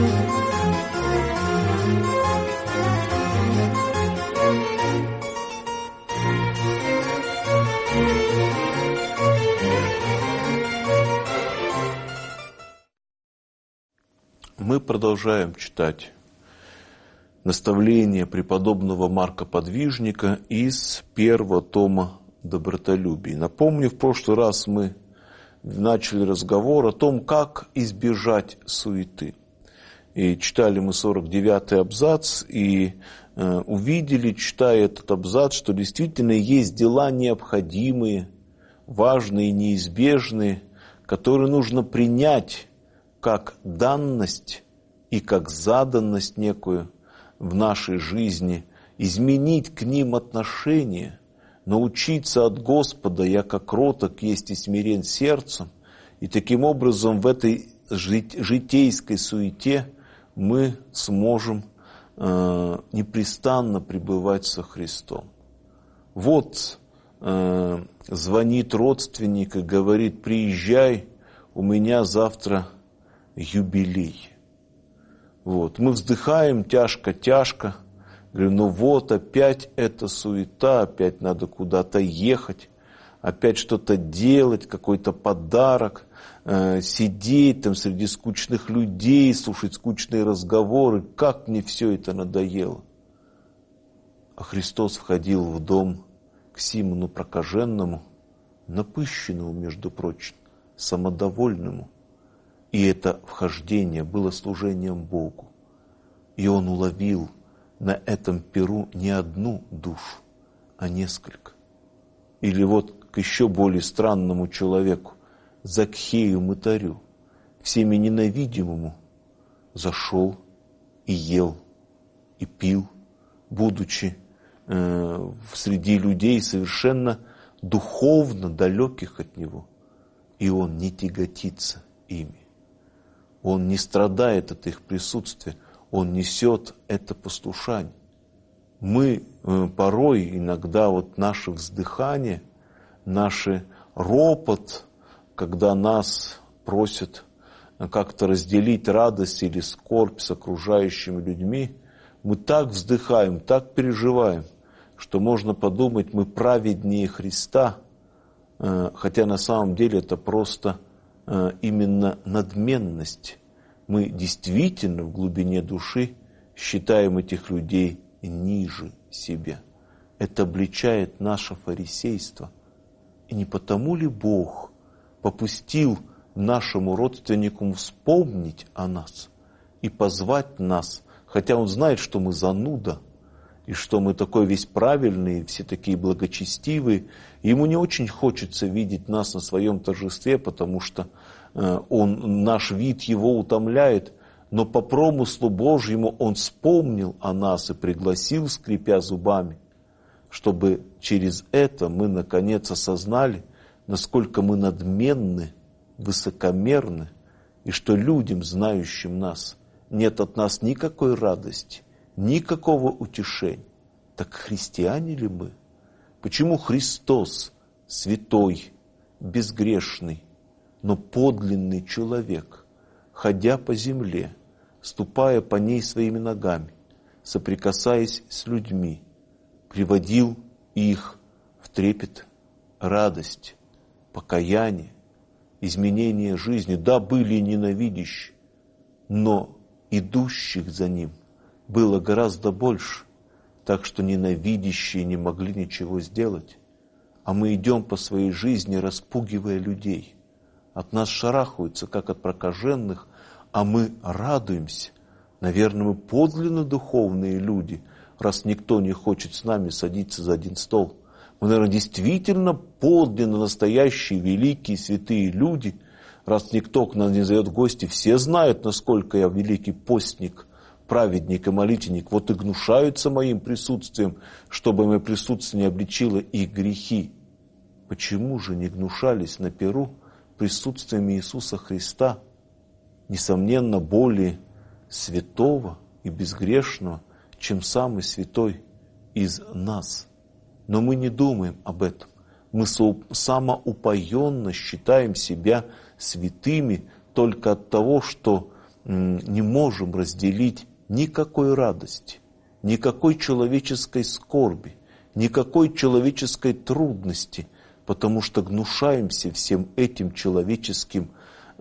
Мы продолжаем читать наставления преподобного Марка Подвижника из первого тома «Добротолюбие». Напомню, в прошлый раз мы начали разговор о том, как избежать суеты. И читали мы 49-й абзац и увидели, читая этот абзац, что действительно есть дела необходимые, важные, неизбежные, которые нужно принять как данность и как заданность некую в нашей жизни, изменить к ним отношение, научиться от Господа, яко кроток есть и смирен сердцем, и таким образом в этой житейской суете мы сможем непрестанно пребывать со Христом. Вот звонит родственник и говорит: приезжай, у меня завтра юбилей. Вот. Мы вздыхаем тяжко-тяжко, говорим: ну вот опять эта суета, опять надо куда-то ехать, опять что-то делать, какой-то подарок, сидеть там среди скучных людей, слушать скучные разговоры, как мне все это надоело. А Христос входил в дом к Симону Прокаженному, напыщенному, между прочим, самодовольному. И это вхождение было служением Богу. И он уловил на этом перу не одну душу, а несколько. Или вот к еще более странному человеку, Закхею мытарю, всеми ненавидимому, зашел и ел, и пил, будучи среди людей совершенно духовно далеких от него. И он не тяготится ими. Он не страдает от их присутствия, он несет это послушание. Мы порой, иногда вот наше вздыхание, наш ропот, когда нас просят как-то разделить радость или скорбь с окружающими людьми, мы так вздыхаем, так переживаем, что можно подумать, мы праведнее Христа, хотя на самом деле это просто именно надменность. Мы действительно в глубине души считаем этих людей ниже себя. Это обличает наше фарисейство. И не потому ли Бог попустил нашему родственнику вспомнить о нас и позвать нас, хотя Он знает, что мы зануда, и что мы такой весь правильный, все такие благочестивые. Ему не очень хочется видеть нас на своем торжестве, потому что наш вид его утомляет, но по промыслу Божьему Он вспомнил о нас и пригласил, скрипя зубами, чтобы через это мы наконец осознали, насколько мы надменны, высокомерны, и что людям, знающим нас, нет от нас никакой радости, никакого утешения. Так христиане ли мы? Почему Христос, святой, безгрешный, но подлинный человек, ходя по земле, ступая по ней своими ногами, соприкасаясь с людьми, приводил их в трепет, радость, покаяние, изменение жизни? Да, были ненавидящие, но идущих за ним было гораздо больше, так что ненавидящие не могли ничего сделать. А мы идем по своей жизни, распугивая людей. От нас шарахаются, как от прокаженных, а мы радуемся. Наверное, мы подлинно духовные люди, раз никто не хочет с нами садиться за один стол. Мы, наверное, действительно подлинно настоящие, великие, святые люди, раз никто к нам не зовет в гости. Все знают, насколько я великий постник, праведник и молитвенник. Вот и гнушаются моим присутствием, чтобы мое присутствие не обличило их грехи. Почему же не гнушались на перу присутствием Иисуса Христа, несомненно, более святого и безгрешного, чем самый святой из нас? Но мы не думаем об этом. Мы самоупоенно считаем себя святыми только от того, что не можем разделить никакой радости, никакой человеческой скорби, никакой человеческой трудности, потому что гнушаемся всем этим человеческим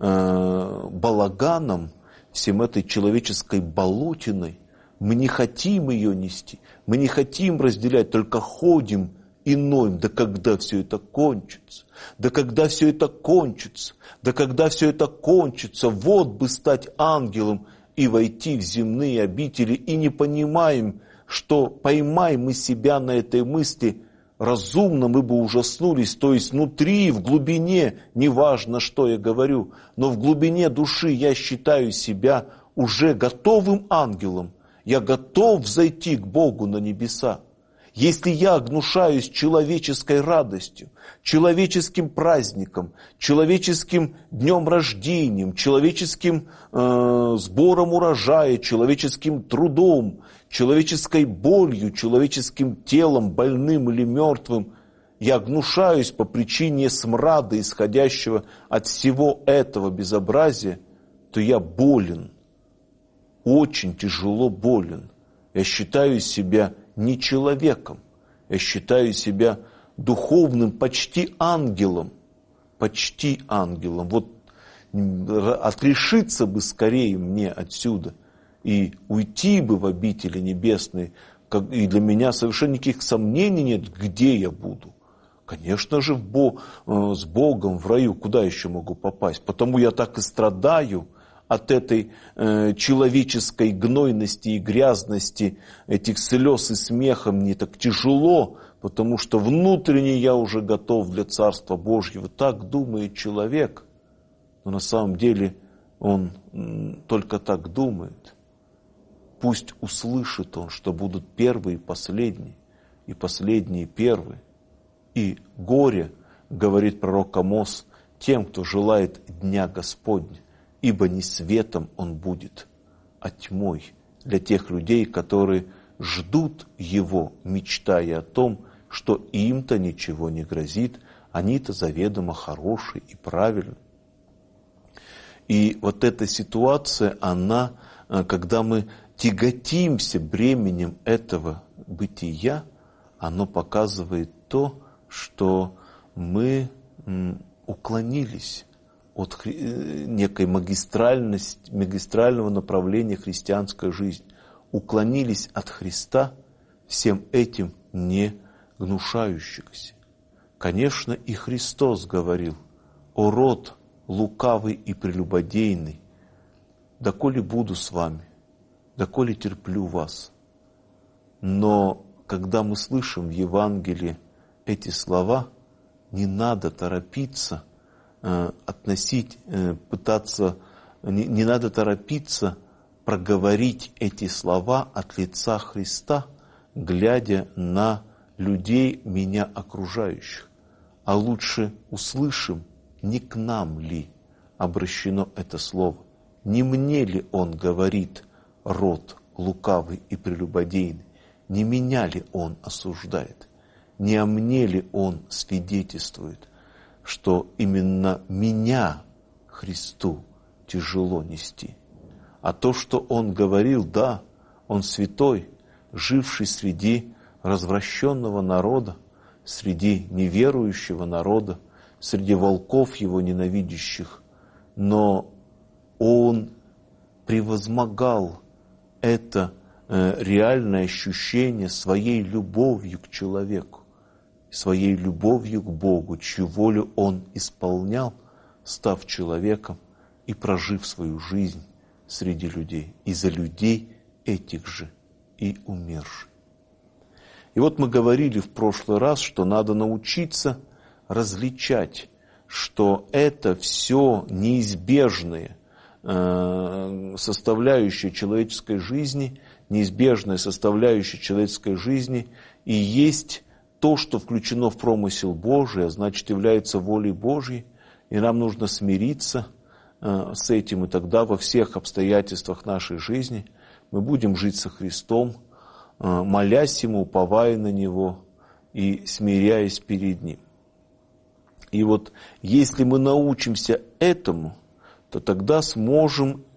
балаганом, всем этой человеческой болотиной. Мы не хотим ее нести, мы не хотим разделять, только ходим и ноем. Да когда все это кончится? Да когда все это кончится? Да когда все это кончится? Вот бы стать ангелом и войти в земные обители, и не понимаем, что поймаем мы себя на этой мысли, разумно мы бы ужаснулись, то есть внутри, в глубине, неважно, что я говорю, но в глубине души я считаю себя уже готовым ангелом, я готов взойти к Богу на небеса. Если я гнушаюсь человеческой радостью, человеческим праздником, человеческим днем рождения, человеческим сбором урожая, человеческим трудом, человеческой болью, человеческим телом, больным или мертвым, я гнушаюсь по причине смрада, исходящего от всего этого безобразия, то я болен, очень тяжело болен. Я считаю себя не человеком, я считаю себя духовным почти ангелом. Почти ангелом. Вот отрешиться бы скорее мне отсюда и уйти бы в обители небесные. И для меня совершенно никаких сомнений нет, где я буду. Конечно же, с Богом в раю, куда еще могу попасть? Потому я так и страдаю от этой человеческой гнойности и грязности, этих слез и смеха. Мне так тяжело, потому что внутренне я уже готов для Царства Божьего. Так думает человек, но на самом деле он только так думает. Пусть услышит он, что будут первые последние, и последние первые. И горе, говорит пророк Амос, тем, кто желает дня Господня, ибо не светом он будет, а тьмой для тех людей, которые ждут его, мечтая о том, что им-то ничего не грозит, они-то заведомо хорошие и правильные. И вот эта ситуация, она, когда мы тяготимся бременем этого бытия, оно показывает то, что мы уклонились от некой магистрального направления христианской жизни, уклонились от Христа, всем этим не гнушающихся. Конечно, и Христос говорил: «О род лукавый и прелюбодейный, доколе буду с вами, доколе терплю вас». Но когда мы слышим в Евангелии эти слова, не надо торопиться не надо торопиться проговорить эти слова от лица Христа, глядя на людей, меня окружающих. А лучше услышим, не к нам ли обращено это слово, не мне ли он говорит, род лукавый и прелюбодейный, не меня ли он осуждает, не о мне ли он свидетельствует, что именно меня Христу тяжело нести. А то, что он говорил, да, он святой, живший среди развращенного народа, среди неверующего народа, среди волков его ненавидящих, но он превозмогал это реальное ощущение своей любовью к человеку, своей любовью к Богу, чью волю он исполнял, став человеком и прожив свою жизнь среди людей, и за людей этих же и умерший. И вот мы говорили в прошлый раз, что надо научиться различать, что это все неизбежные составляющие человеческой жизни, неизбежная составляющая человеческой жизни, и есть то, что включено в промысел Божий, а значит является волей Божьей, и нам нужно смириться с этим, и тогда во всех обстоятельствах нашей жизни мы будем жить со Христом, молясь Ему, уповая на Него и смиряясь перед Ним. И вот если мы научимся этому, то тогда сможем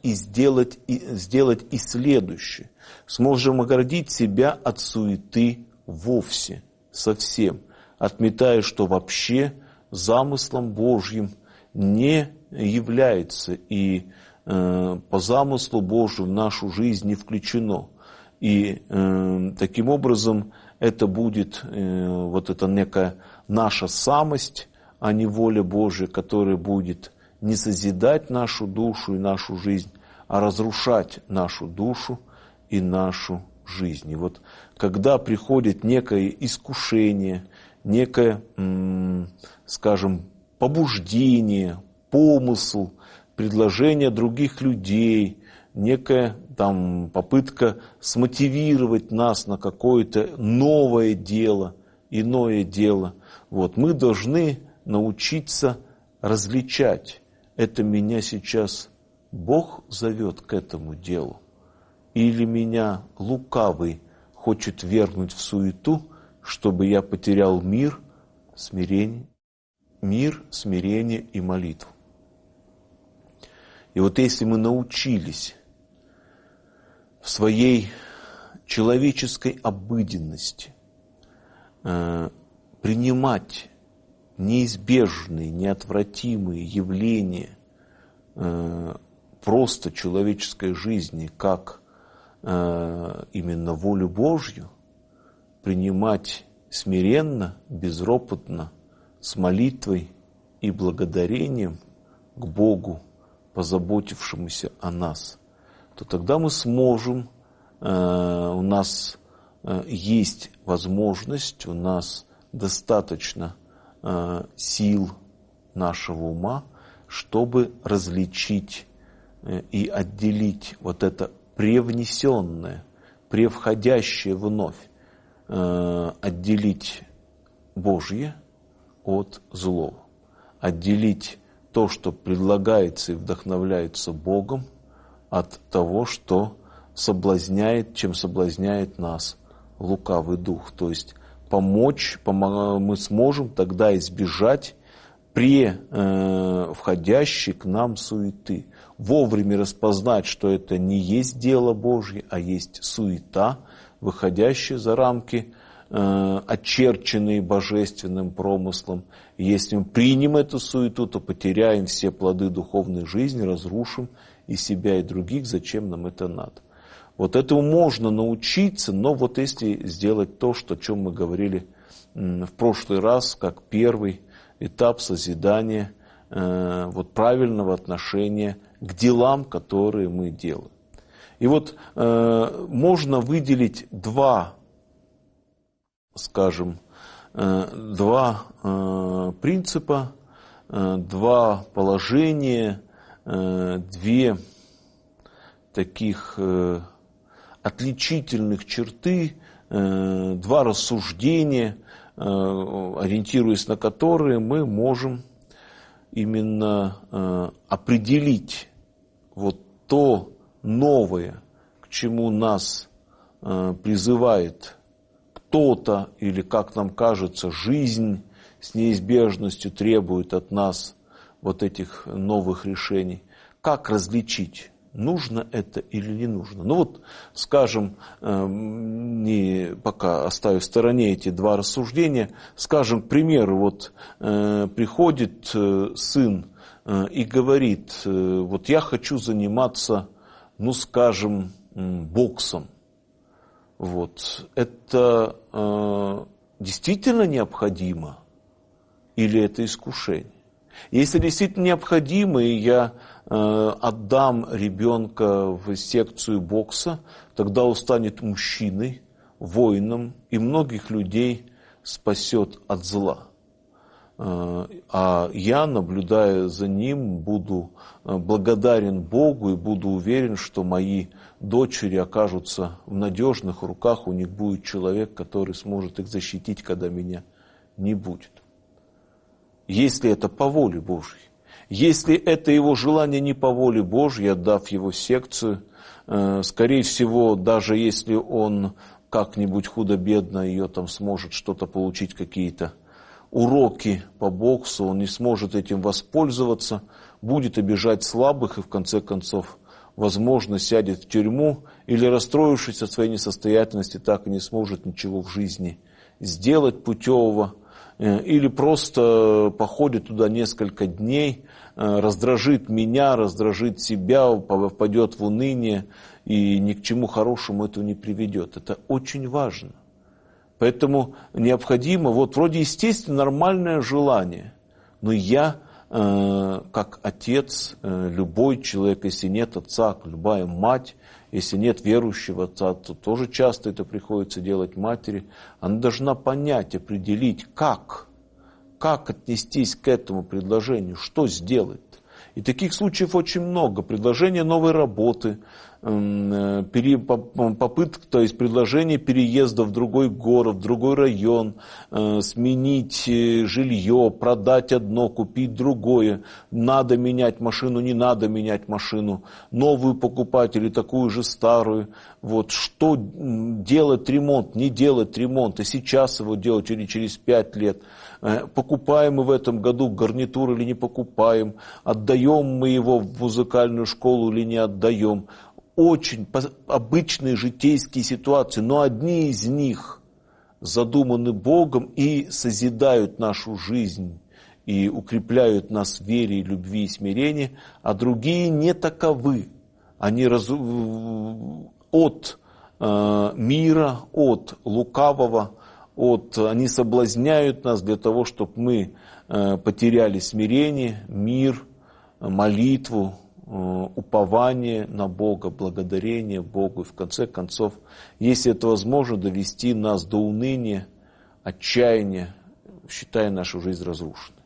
сделать и следующее. Сможем оградить себя от суеты вовсе, совсем, отметая, что вообще замыслом Божьим не является и по замыслу Божьему в нашу жизнь не включено. И таким образом это будет вот эта некая наша самость, а не воля Божья, которая будет не созидать нашу душу и нашу жизнь, а разрушать нашу душу и нашу жизнь. И вот когда приходит некое искушение, некое, скажем, побуждение, помысл, предложение других людей, некая там попытка смотивировать нас на какое-то новое дело, иное дело. Вот, мы должны научиться различать, это меня сейчас Бог зовет к этому делу, или меня лукавый хочет вергнуть в суету, чтобы я потерял мир, смирение и молитву. И вот если мы научились в своей человеческой обыденности принимать неизбежные, неотвратимые явления просто человеческой жизни, как именно волю Божью, принимать смиренно, безропотно, с молитвой и благодарением к Богу, позаботившемуся о нас, то тогда мы сможем, у нас есть возможность, у нас достаточно сил нашего ума, чтобы различить и отделить вот это превнесенное, превходящее вновь, отделить Божье от злого, отделить то, что предлагается и вдохновляется Богом, от того, что соблазняет, чем соблазняет нас лукавый дух. То есть мы сможем тогда избежать входящей к нам суеты. Вовремя распознать, что это не есть дело Божье, а есть суета, выходящая за рамки, очерченные божественным промыслом. И если мы примем эту суету, то потеряем все плоды духовной жизни, разрушим и себя, и других. Зачем нам это надо? Вот этому можно научиться, но вот если сделать то, о чем мы говорили в прошлый раз, как первый этап созидания вот правильного отношения к делам, которые мы делаем. И вот можно выделить два принципа, два положения, две таких отличительных черты, два рассуждения, ориентируясь на которые мы можем именно определить вот то новое, к чему нас призывает кто-то, или, как нам кажется, жизнь с неизбежностью требует от нас вот этих новых решений. Как различить, нужно это или не нужно? Ну вот, скажем, пока оставив в стороне эти два рассуждения, скажем, к примеру, вот приходит сын и говорит, вот я хочу заниматься, ну скажем, боксом. Вот. Это действительно необходимо или это искушение? Если действительно необходимо, и я отдам ребенка в секцию бокса, тогда он станет мужчиной, воином, и многих людей спасет от зла. А я, наблюдая за ним, буду благодарен Богу и буду уверен, что мои дочери окажутся в надежных руках, у них будет человек, который сможет их защитить, когда меня не будет. Если это по воле Божьей. Если это его желание не по воле Божьей, отдав его в секцию, скорее всего, даже если он как-нибудь худо-бедно ее там сможет что-то получить, какие-то уроки по боксу, он не сможет этим воспользоваться, будет обижать слабых и в конце концов возможно, сядет в тюрьму, или, расстроившись от своей несостоятельности, так и не сможет ничего в жизни сделать путевого, или просто походит туда несколько дней, раздражит меня, раздражит себя, впадет в уныние, и ни к чему хорошему это не приведет. Это очень важно. Поэтому необходимо, вот вроде естественно нормальное желание, но я, как отец, любой человек, если нет отца, любая мать, если нет верующего отца, то тоже часто это приходится делать матери, она должна понять, определить, как отнестись к этому предложению, что сделать. И таких случаев очень много. Предложение новой работы, попытка, то есть предложение переезда в другой город, в другой район, сменить жилье, продать одно, купить другое, надо менять машину, не надо менять машину, новую покупать или такую же старую. Вот, что делать ремонт, не делать ремонт, и сейчас его делать или через 5 лет. Покупаем мы в этом году гарнитур или не покупаем, отдаем мы его в музыкальную школу или не отдаем. Очень обычные житейские ситуации, но одни из них задуманы Богом и созидают нашу жизнь, и укрепляют нас в вере, любви и смирении, а другие не таковы. Они от мира, от лукавого, они соблазняют нас для того, чтобы мы потеряли смирение, мир, молитву, упование на Бога, благодарение Богу. И в конце концов, если это возможно, довести нас до уныния, отчаяния, считая нашу жизнь разрушенной.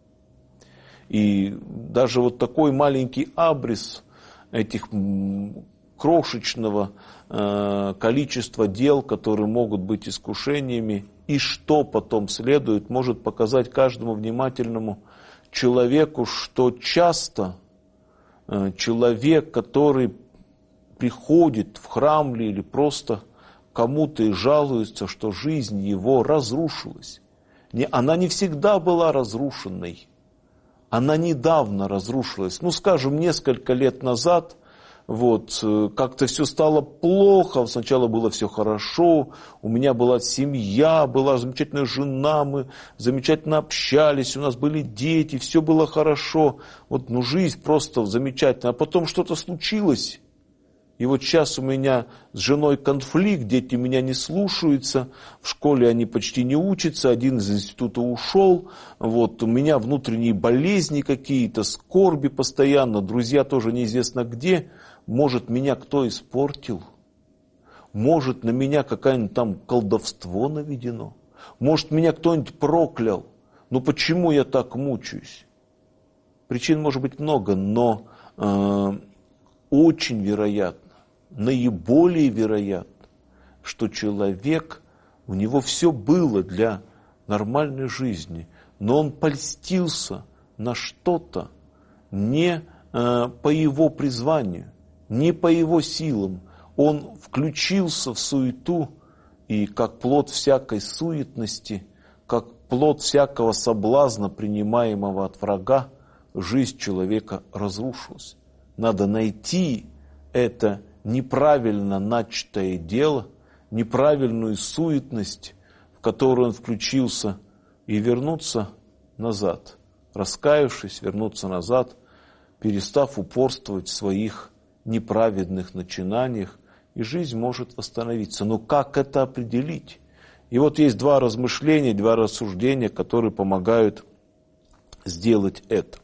И даже вот такой маленький абрис этих крошечного количества дел, которые могут быть искушениями, и что потом следует, может показать каждому внимательному человеку, что часто человек, который приходит в храм или просто кому-то и жалуется, что жизнь его разрушилась. Она не всегда была разрушенной, она недавно разрушилась. Скажем, несколько лет назад, как-то все стало плохо, сначала было все хорошо, у меня была семья, была замечательная жена, мы замечательно общались, у нас были дети, все было хорошо, жизнь просто замечательная, а потом что-то случилось, и сейчас у меня с женой конфликт, дети меня не слушаются, в школе они почти не учатся, один из института ушел, у меня внутренние болезни какие-то, скорби постоянно, друзья тоже неизвестно где. Может, меня кто испортил? Может, на меня какое-нибудь там колдовство наведено? Может, меня кто-нибудь проклял? Почему я так мучаюсь? Причин может быть много, но очень вероятно, наиболее вероятно, что человек, у него все было для нормальной жизни, но он польстился на что-то не по его призванию, не по его силам. Он включился в суету, и как плод всякой суетности, как плод всякого соблазна, принимаемого от врага, жизнь человека разрушилась. Надо найти это неправильно начатое дело, неправильную суетность, в которую он включился, и вернуться назад, раскаявшись, вернуться назад, перестав упорствовать в своих неправедных начинаниях, и жизнь может восстановиться. Но как это определить? И есть 2 размышления, 2 рассуждения, которые помогают сделать это.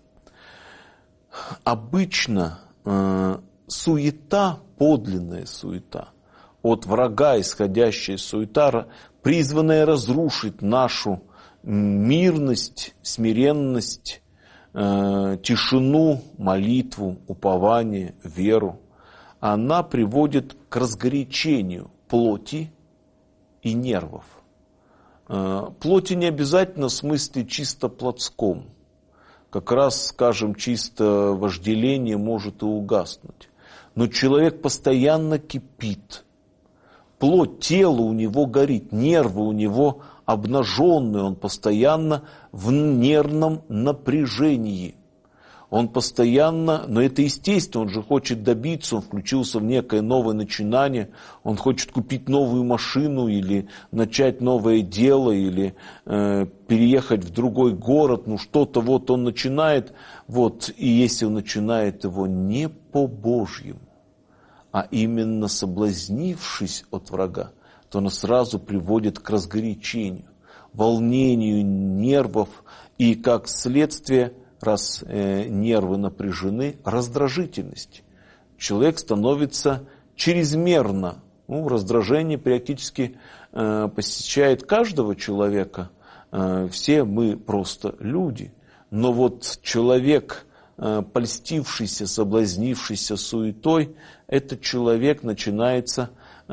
Обычно суета, подлинная суета, от врага исходящая суета, призванная разрушить нашу мирность, смиренность, тишину, молитву, упование, веру, она приводит к разгорячению плоти и нервов. Плоти не обязательно в смысле чисто плотском. Как раз, скажем, чисто вожделение может и угаснуть. Но человек постоянно кипит. Плоть, тело у него горит, нервы у него обнаженные, он постоянно в нервном напряжении. Он постоянно, но это естественно, он же хочет добиться, он включился в некое новое начинание, он хочет купить новую машину или начать новое дело, или переехать в другой город, что-то вот он начинает, и если он начинает его не по-божьему, а именно соблазнившись от врага, то оно сразу приводит к разгорячению, волнению нервов и, как следствие, раз нервы напряжены, раздражительность. Человек становится чрезмерно, раздражение периодически посещает каждого человека, все мы просто люди, но вот человек, польстившийся, соблазнившийся суетой, этот человек начинается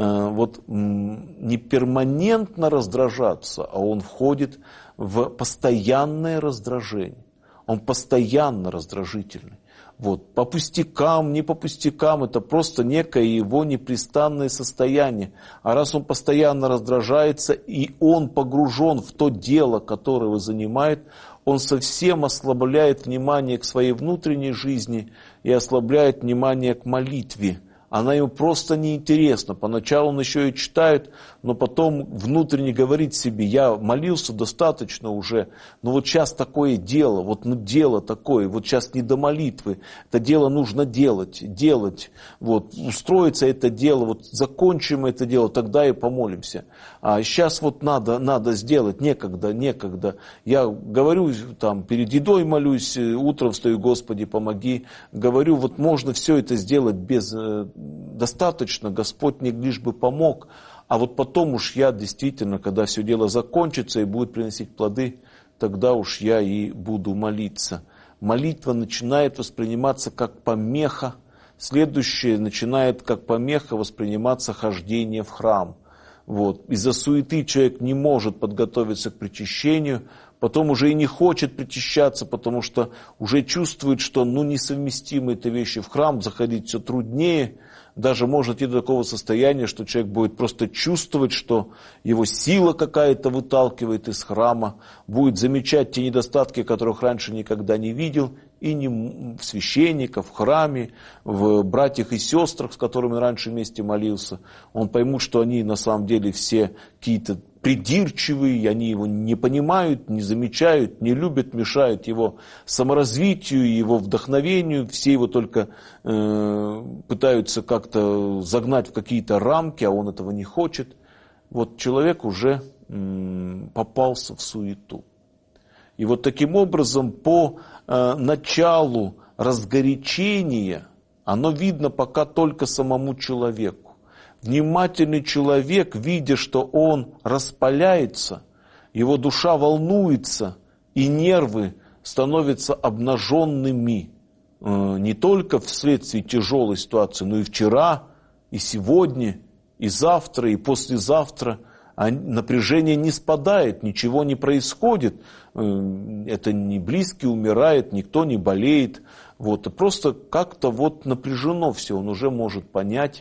не перманентно раздражаться, а он входит в постоянное раздражение. Он постоянно раздражительный. По пустякам, не по пустякам, это просто некое его непрестанное состояние. А раз он постоянно раздражается, и он погружен в то дело, которое его занимает, он совсем ослабляет внимание к своей внутренней жизни и ослабляет внимание к молитве. Она ему просто неинтересна. Поначалу он еще и читает, но потом внутренне говорит себе: я молился достаточно уже, но вот сейчас такое дело, дело такое, сейчас не до молитвы, это дело нужно делать, устроится это дело, закончим это дело, тогда и помолимся. А сейчас надо сделать, некогда. Я говорю, перед едой молюсь, утром встаю, Господи, помоги. Говорю, можно все это сделать достаточно, Господь мне лишь бы помог. А потом уж я действительно, когда все дело закончится и будет приносить плоды, тогда уж я и буду молиться. Молитва начинает восприниматься как помеха. Следующее начинает как помеха восприниматься хождение в храм. Из-за суеты человек не может подготовиться к причащению, потом уже и не хочет причащаться, потому что уже чувствует, что несовместимы эти вещи. В храм заходить все труднее. Даже может идти до такого состояния, что человек будет просто чувствовать, что его сила какая-то выталкивает из храма, будет замечать те недостатки, которых раньше никогда не видел, и не в священниках, в храме, в братьях и сестрах, с которыми он раньше вместе молился. Он поймет, что они на самом деле все какие-то придирчивые, они его не понимают, не замечают, не любят, мешают его саморазвитию, его вдохновению, все его только пытаются как-то загнать в какие-то рамки, а он этого не хочет. Человек уже попался в суету. И таким образом по началу разгорячения оно видно пока только самому человеку. Внимательный человек, видя, что он распаляется, его душа волнуется, и нервы становятся обнаженными, не только вследствие тяжелой ситуации, но и вчера, и сегодня, и завтра, и послезавтра. А напряжение не спадает, ничего не происходит, это не близкий умирает, никто не болеет, просто как-то напряжено все, он уже может понять,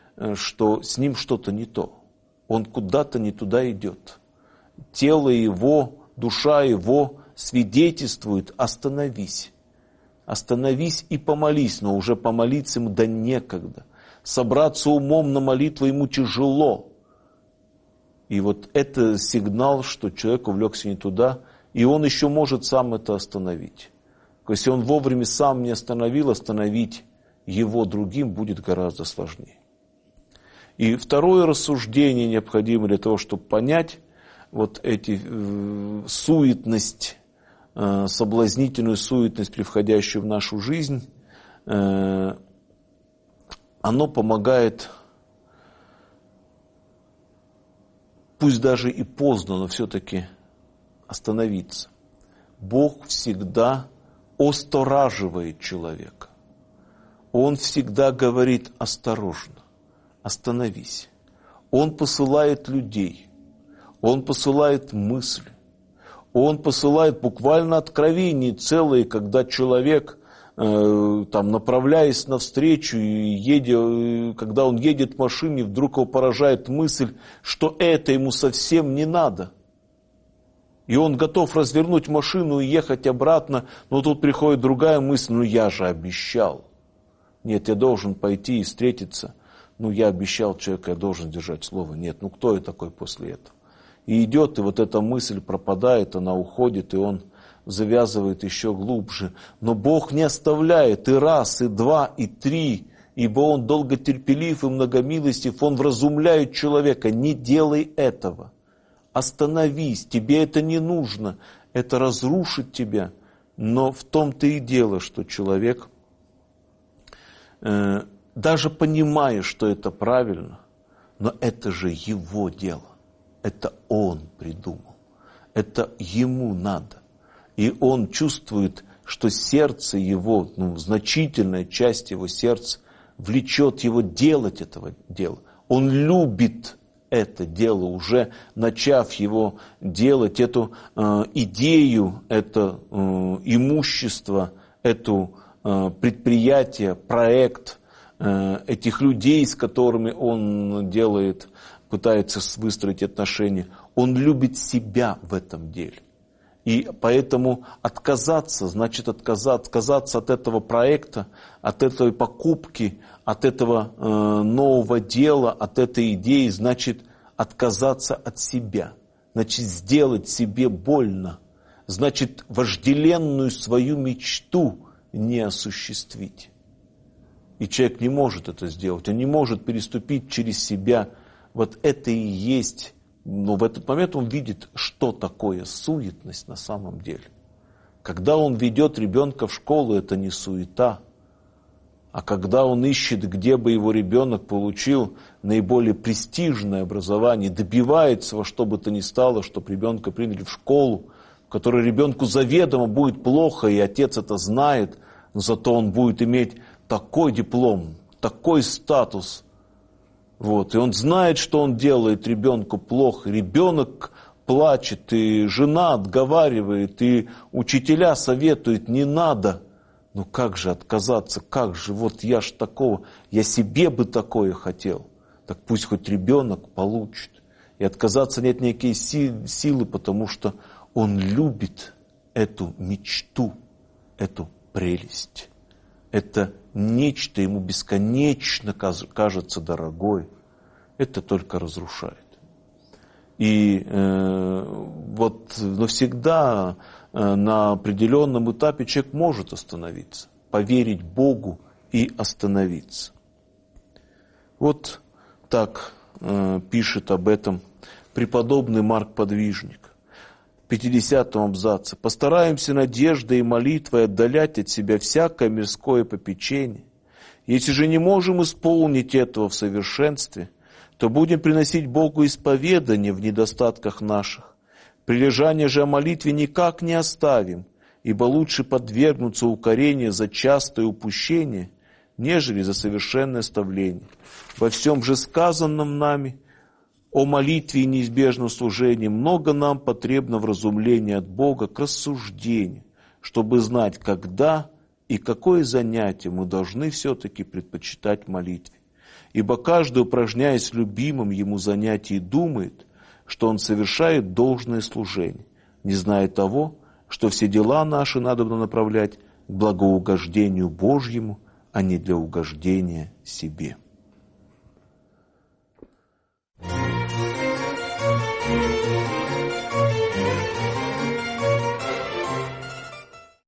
что с ним что-то не то. Он куда-то не туда идет. Тело его, душа его свидетельствует: остановись. Остановись и помолись, но уже помолиться ему некогда. Собраться умом на молитву ему тяжело. И это сигнал, что человек увлекся не туда, и он еще может сам это остановить. Если он вовремя сам не остановил, остановить его другим будет гораздо сложнее. И второе рассуждение необходимо для того, чтобы понять суетность, соблазнительную суетность, привходящую в нашу жизнь, оно помогает, пусть даже и поздно, но все-таки остановиться. Бог всегда остораживает человека. Он всегда говорит: осторожно. Остановись. Он посылает людей, Он посылает мысли, Он посылает буквально откровения целые, когда человек, направляясь навстречу, когда он едет в машине, вдруг его поражает мысль, что это ему совсем не надо. И он готов развернуть машину и ехать обратно, но тут приходит другая мысль, я же обещал. Нет, я должен пойти и встретиться. Я обещал человеку, я должен держать слово. Нет, кто я такой после этого? И идет, и вот эта мысль пропадает, она уходит, и он завязывает еще глубже. Но Бог не оставляет и раз, и два, и три, ибо Он долготерпелив и многомилостив, Он вразумляет человека. Не делай этого. Остановись, тебе это не нужно, это разрушит тебя. Но в том-то и дело, что человек, даже понимая, что это правильно, но это же его дело, это он придумал, это ему надо. И он чувствует, что сердце его, значительная часть его сердца влечет его делать этого дела. Он любит это дело, уже начав его делать, эту идею, это имущество, эту предприятие, проект, этих людей, с которыми он делает, пытается выстроить отношения. Он любит себя в этом деле. И поэтому отказаться, значит отказаться от этого проекта, от этой покупки, от этого нового дела, от этой идеи, значит отказаться от себя, значит сделать себе больно, значит вожделенную свою мечту не осуществить. И человек не может это сделать, он не может переступить через себя. Вот это и есть. Но в этот момент он видит, что такое суетность на самом деле. Когда он ведет ребенка в школу, это не суета. А когда он ищет, где бы его ребенок получил наиболее престижное образование, добивается во что бы то ни стало, чтобы ребенка приняли в школу, в которой ребенку заведомо будет плохо, и отец это знает, но зато он будет иметь такой диплом, такой статус. И он знает, что он делает ребенку плохо. Ребенок плачет, и жена отговаривает, и учителя советуют, не надо. Как же отказаться, как же, я ж такого, я себе бы такое хотел. Так пусть хоть ребенок получит. И отказаться нет никакой силы, потому что он любит эту мечту, эту прелесть. Это нечто ему бесконечно кажется дорогой. Это только разрушает. И навсегда на определенном этапе человек может остановиться, поверить Богу и остановиться. Так пишет об этом преподобный Марк Подвижник. В 50-м абзаце. «Постараемся надеждой и молитвой отдалять от себя всякое мирское попечение. Если же не можем исполнить этого в совершенстве, то будем приносить Богу исповедание в недостатках наших. Прилежание же о молитве никак не оставим, ибо лучше подвергнуться укорению за частое упущение, нежели за совершенное оставление. Во всем же сказанном нами о молитве и неизбежном служении много нам потребно вразумления от Бога к рассуждению, чтобы знать, когда и какое занятие мы должны все-таки предпочитать молитве. Ибо каждый, упражняясь в любимом ему занятии, думает, что он совершает должное служение, не зная того, что все дела наши надобно направлять к благоугождению Божьему, а не для угождения себе».